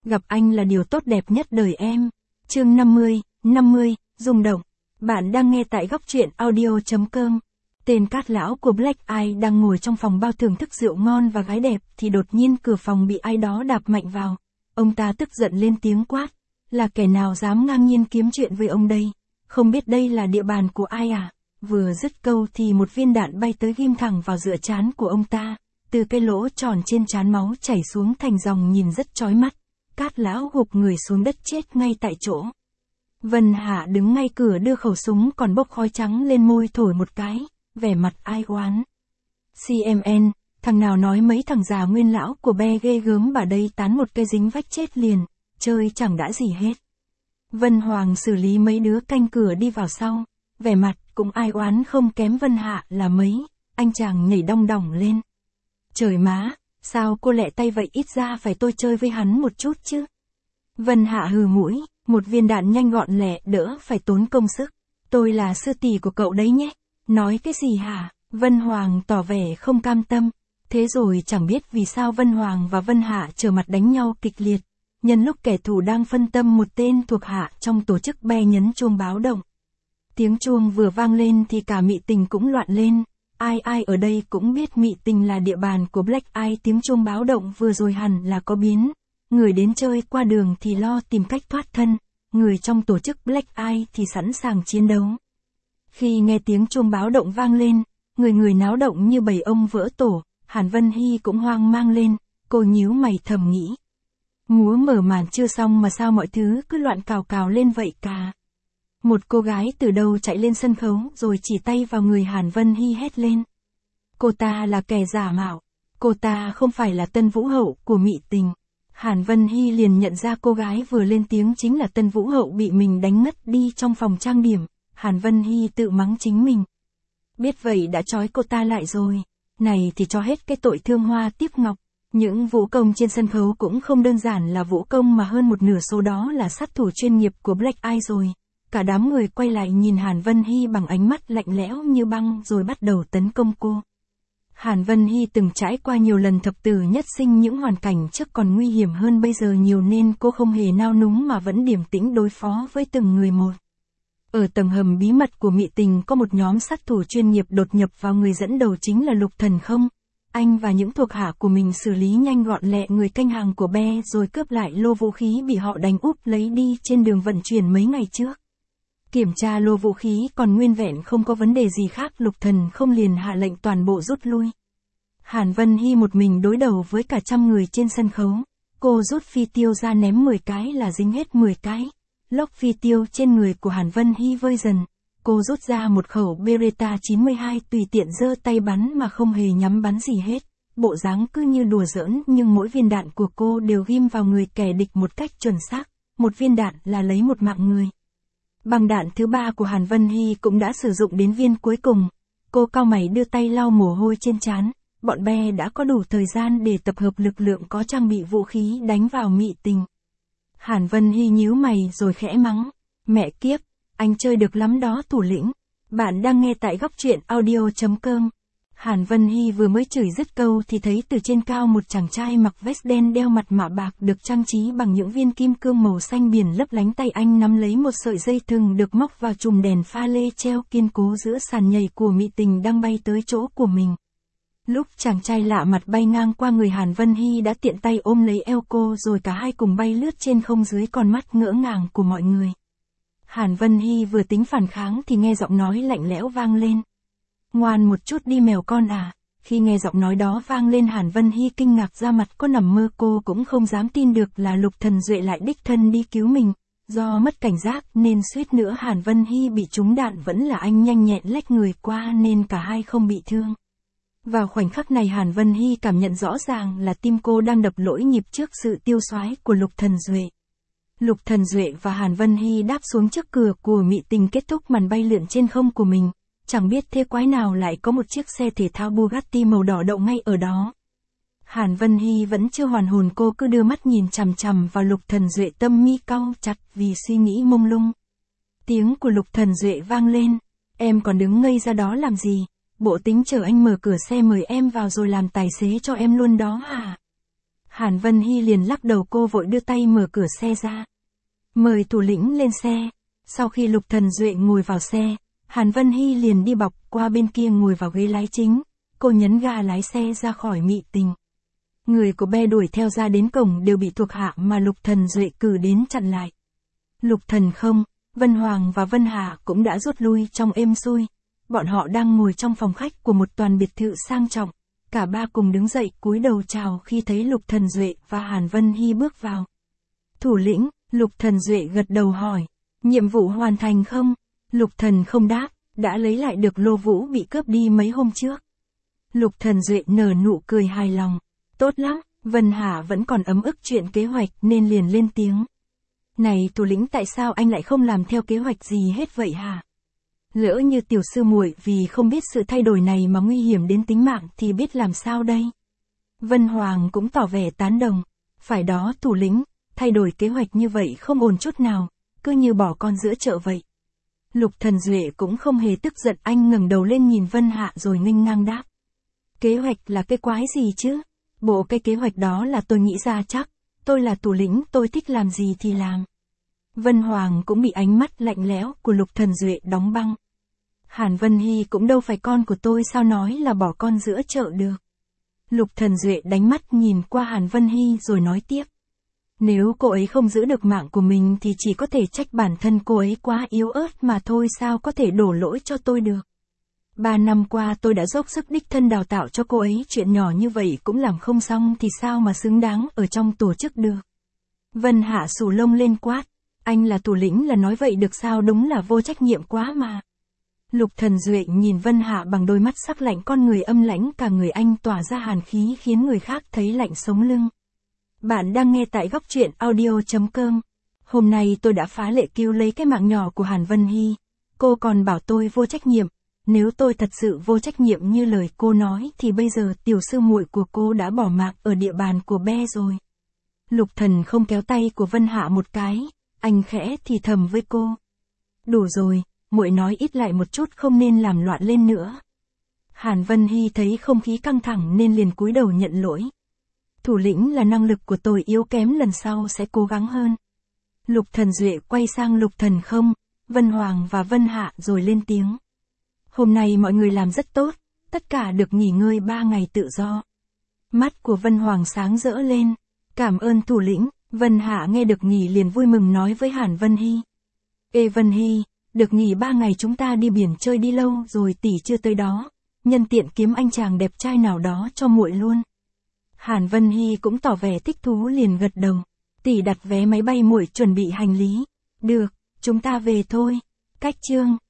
Gặp anh là điều tốt đẹp nhất đời em. Chương 50, rung động. Bạn đang nghe tại góc truyện audio.com. Tên Cát Lão của Black Eye đang ngồi trong phòng bao thưởng thức rượu ngon và gái đẹp thì đột nhiên cửa phòng bị ai đó đạp mạnh vào. Ông ta tức giận lên tiếng quát. Là kẻ nào dám ngang nhiên kiếm chuyện với ông đây? Không biết đây là địa bàn của ai à? Vừa dứt câu thì một viên đạn bay tới ghim thẳng vào giữa trán của ông ta. Từ cái lỗ tròn trên trán máu chảy xuống thành dòng nhìn rất chói mắt. Cát Lão gục người xuống đất chết ngay tại chỗ. Vân Hạ đứng ngay cửa đưa khẩu súng còn bốc khói trắng lên môi thổi một cái, vẻ mặt ai oán. CMN, thằng nào nói mấy thằng già nguyên lão của be ghê gớm bà đây tán một cây dính vách chết liền, chơi chẳng đã gì hết. Vân Hoàng xử lý mấy đứa canh cửa đi vào sau, vẻ mặt cũng ai oán không kém Vân Hạ là mấy, anh chàng nhảy đong đỏng lên. Trời má, sao cô lẹ tay vậy, ít ra phải tôi chơi với hắn một chút chứ. Vân Hạ hừ mũi, một viên đạn nhanh gọn lẹ đỡ phải tốn công sức. Tôi là sư tỷ của cậu đấy nhé. Nói cái gì hả? Vân Hoàng tỏ vẻ không cam tâm. Thế rồi chẳng biết vì sao Vân Hoàng và Vân Hạ trở mặt đánh nhau kịch liệt. Nhân lúc kẻ thù đang phân tâm, một tên thuộc hạ trong tổ chức be nhấn chuông báo động. Tiếng chuông vừa vang lên thì cả Mị Tình cũng loạn lên. Ai ở đây cũng biết Mị Tình là địa bàn của Black Eye. Tiếng chuông báo động vừa rồi hẳn là có biến. Người đến chơi qua đường thì lo tìm cách thoát thân, người trong tổ chức Black Eye thì sẵn sàng chiến đấu. Khi nghe tiếng chuông báo động vang lên, người náo động như bầy ông vỡ tổ, Hàn Vân Hy cũng hoang mang lên, cô nhíu mày thầm nghĩ. Múa mở màn chưa xong mà sao mọi thứ cứ loạn cào cào lên vậy cả. Một cô gái từ đâu chạy lên sân khấu rồi chỉ tay vào người Hàn Vân Hy hét lên. Cô ta là kẻ giả mạo, cô ta không phải là tân vũ hậu của Mị Tình. Hàn Vân Hy liền nhận ra cô gái vừa lên tiếng chính là tân vũ hậu bị mình đánh ngất đi trong phòng trang điểm. Hàn Vân Hy tự mắng chính mình. Biết vậy đã trói cô ta lại rồi. Này thì cho hết cái tội thương hoa tiếp ngọc. Những vũ công trên sân khấu cũng không đơn giản là vũ công mà hơn một nửa số đó là sát thủ chuyên nghiệp của Black Eye rồi. Cả đám người quay lại nhìn Hàn Vân Hy bằng ánh mắt lạnh lẽo như băng rồi bắt đầu tấn công cô. Hàn Vân Hy từng trải qua nhiều lần thập tử nhất sinh, những hoàn cảnh trước còn nguy hiểm hơn bây giờ nhiều nên cô không hề nao núng mà vẫn điềm tĩnh đối phó với từng người một. Ở tầng hầm bí mật của Mị Tình có một nhóm sát thủ chuyên nghiệp đột nhập vào, người dẫn đầu chính là Lục Thần Không. Anh và những thuộc hạ của mình xử lý nhanh gọn lẹ người canh hàng của be rồi cướp lại lô vũ khí bị họ đánh úp lấy đi trên đường vận chuyển mấy ngày trước. Kiểm tra lô vũ khí còn nguyên vẹn không có vấn đề gì khác, Lục Thần Không liền hạ lệnh toàn bộ rút lui. Hàn Vân Hy một mình đối đầu với cả trăm người trên sân khấu. Cô rút phi tiêu ra ném 10 cái là dính hết 10 cái. Lốc phi tiêu trên người của Hàn Vân Hy vơi dần. Cô rút ra một khẩu Beretta 92 tùy tiện giơ tay bắn mà không hề nhắm bắn gì hết. Bộ dáng cứ như đùa giỡn nhưng mỗi viên đạn của cô đều ghim vào người kẻ địch một cách chuẩn xác. Một viên đạn là lấy một mạng người. Bằng đạn thứ ba của Hàn Vân Hy cũng đã sử dụng đến viên cuối cùng. Cô cau mày đưa tay lau mồ hôi trên trán. Bọn be đã có đủ thời gian để tập hợp lực lượng có trang bị vũ khí đánh vào Mị Tình. Hàn Vân Hy nhíu mày rồi khẽ mắng. Mẹ kiếp, anh chơi được lắm đó thủ lĩnh. Bạn đang nghe tại góc truyện audio.com. Hàn Vân Hy vừa mới chửi dứt câu thì thấy từ trên cao một chàng trai mặc vest đen đeo mặt nạ bạc được trang trí bằng những viên kim cương màu xanh biển lấp lánh, tay anh nắm lấy một sợi dây thừng được móc vào chùm đèn pha lê treo kiên cố giữa sàn nhảy của Mị Tình đang bay tới chỗ của mình. Lúc chàng trai lạ mặt bay ngang qua người Hàn Vân Hy đã tiện tay ôm lấy eo cô rồi cả hai cùng bay lướt trên không dưới con mắt ngỡ ngàng của mọi người. Hàn Vân Hy vừa tính phản kháng thì nghe giọng nói lạnh lẽo vang lên. Ngoan một chút đi mèo con à. Khi nghe giọng nói đó vang lên, Hàn Vân Hy kinh ngạc ra mặt có nằm mơ, cô cũng không dám tin được là Lục Thần Duệ lại đích thân đi cứu mình. Do mất cảnh giác nên suýt nữa Hàn Vân Hy bị trúng đạn, vẫn là anh nhanh nhẹn lách người qua nên cả hai không bị thương. Vào khoảnh khắc này Hàn Vân Hy cảm nhận rõ ràng là tim cô đang đập lỗi nhịp trước sự tiêu xoái của Lục Thần Duệ. Lục Thần Duệ và Hàn Vân Hy đáp xuống trước cửa của Mị Tình kết thúc màn bay lượn trên không của mình. Chẳng biết thế quái nào lại có một chiếc xe thể thao Bugatti màu đỏ đậu ngay ở đó. Hàn Vân Hy vẫn chưa hoàn hồn, cô cứ đưa mắt nhìn chằm chằm vào Lục Thần Duệ, tâm mi cau chặt vì suy nghĩ mông lung. Tiếng của Lục Thần Duệ vang lên. Em còn đứng ngây ra đó làm gì? Bộ tính chờ anh mở cửa xe mời em vào rồi làm tài xế cho em luôn đó à? Hàn Vân Hy liền lắc đầu, cô vội đưa tay mở cửa xe ra. Mời thủ lĩnh lên xe. Sau khi Lục Thần Duệ ngồi vào xe, Hàn Vân Hy liền đi bọc qua bên kia ngồi vào ghế lái chính. Cô nhấn ga lái xe ra khỏi Mị Tình. Người của Be đuổi theo ra đến cổng đều bị thuộc hạ mà Lục Thần Duệ cử đến chặn lại. Lục Thần không, Vân Hoàng và Vân Hạ cũng đã rút lui trong êm xuôi. Bọn họ đang ngồi trong phòng khách của một toàn biệt thự sang trọng. Cả ba cùng đứng dậy cúi đầu chào khi thấy Lục Thần Duệ và Hàn Vân Hy bước vào. Thủ lĩnh, Lục Thần Duệ gật đầu hỏi. Nhiệm vụ hoàn thành không? Lục Thần không đáp, đã lấy lại được lô vũ bị cướp đi mấy hôm trước. Lục Thần Duệ nở nụ cười hài lòng. Tốt lắm, Vân Hạ vẫn còn ấm ức chuyện kế hoạch nên liền lên tiếng. Này thủ lĩnh, tại sao anh lại không làm theo kế hoạch gì hết vậy hả? Lỡ như tiểu sư muội vì không biết sự thay đổi này mà nguy hiểm đến tính mạng thì biết làm sao đây? Vân Hoàng cũng tỏ vẻ tán đồng. Phải đó thủ lĩnh, thay đổi kế hoạch như vậy không ổn chút nào, cứ như bỏ con giữa chợ vậy. Lục Thần Duệ cũng không hề tức giận, anh ngẩng đầu lên nhìn Vân Hạ rồi nghênh ngang đáp. Kế hoạch là cái quái gì chứ? Bộ cái kế hoạch đó là tôi nghĩ ra chắc, tôi là thủ lĩnh, tôi thích làm gì thì làm. Vân Hoàng cũng bị ánh mắt lạnh lẽo của Lục Thần Duệ đóng băng. Hàn Vân Hy cũng đâu phải con của tôi, sao nói là bỏ con giữa chợ được. Lục Thần Duệ đánh mắt nhìn qua Hàn Vân Hy rồi nói tiếp. Nếu cô ấy không giữ được mạng của mình thì chỉ có thể trách bản thân cô ấy quá yếu ớt mà thôi, sao có thể đổ lỗi cho tôi được. 3 năm qua tôi đã dốc sức đích thân đào tạo cho cô ấy, chuyện nhỏ như vậy cũng làm không xong thì sao mà xứng đáng ở trong tổ chức được. Vân Hạ xù lông lên quát. Anh là thủ lĩnh là nói vậy được sao, đúng là vô trách nhiệm quá mà. Lục Thần Duệ nhìn Vân Hạ bằng đôi mắt sắc lạnh, con người âm lãnh, cả người anh tỏa ra hàn khí khiến người khác thấy lạnh sống lưng. Bạn đang nghe tại góc truyện audio.com. Hôm nay tôi đã phá lệ cứu lấy cái mạng nhỏ của Hàn Vân Hy. Cô còn bảo tôi vô trách nhiệm. Nếu tôi thật sự vô trách nhiệm như lời cô nói thì bây giờ tiểu sư muội của cô đã bỏ mạng ở địa bàn của Be rồi. Lục Thần không kéo tay của Vân Hạ một cái, anh khẽ thì thầm với cô. Đủ rồi, muội nói ít lại một chút, không nên làm loạn lên nữa. Hàn Vân Hy thấy không khí căng thẳng nên liền cúi đầu nhận lỗi. Thủ lĩnh, là năng lực của tôi yếu kém, lần sau sẽ cố gắng hơn. Lục Thần Duệ quay sang Lục Thần không, Vân Hoàng và Vân Hạ rồi lên tiếng. Hôm nay mọi người làm rất tốt, tất cả được nghỉ ngơi 3 ngày tự do. Mắt của Vân Hoàng sáng rỡ lên. Cảm ơn thủ lĩnh. Vân Hạ nghe được nghỉ liền vui mừng nói với Hàn Vân Hy. Ê Vân Hy, được nghỉ 3 ngày chúng ta đi biển chơi đi, lâu rồi tỷ chưa tới đó. Nhân tiện kiếm anh chàng đẹp trai nào đó cho muội luôn. Hàn Vân Hy cũng tỏ vẻ thích thú liền gật đầu. Tỷ đặt vé máy bay, muội chuẩn bị hành lý. Được, chúng ta về thôi. Cách chương